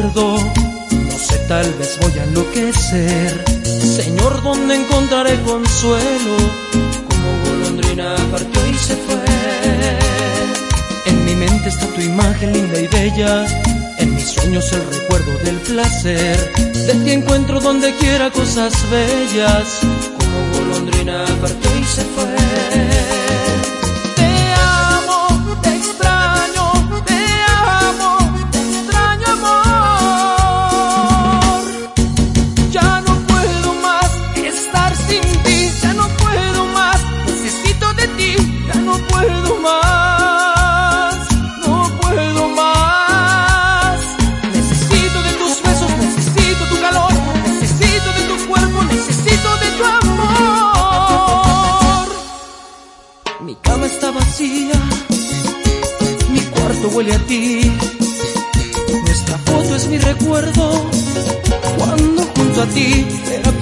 recuerdo. No sé, tal vez voy a enloquecer. Señor, ¿dónde encontraré consuelo? Como golondrina partió y se fue. En mi mente está tu imagen linda y bella. En mis sueños el recuerdo del placer. De ti encuentro donde quiera cosas bellas. Como golondrina partió y se fue. Mi cama está vacía, mi cuarto huele a ti. Nuestra foto es mi recuerdo, cuando junto a ti era